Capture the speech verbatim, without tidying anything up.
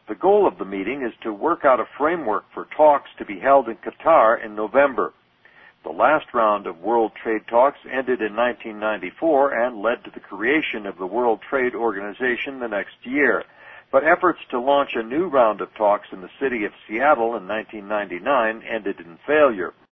The goal of the meeting is to work out a framework for talks to be held in Qatar in November. The last round of World Trade talks ended in nineteen ninety-four and led to the creation of the World Trade Organization the next year. But efforts to launch a new round of talks in the city of Seattle in nineteen ninety-nine ended in failure.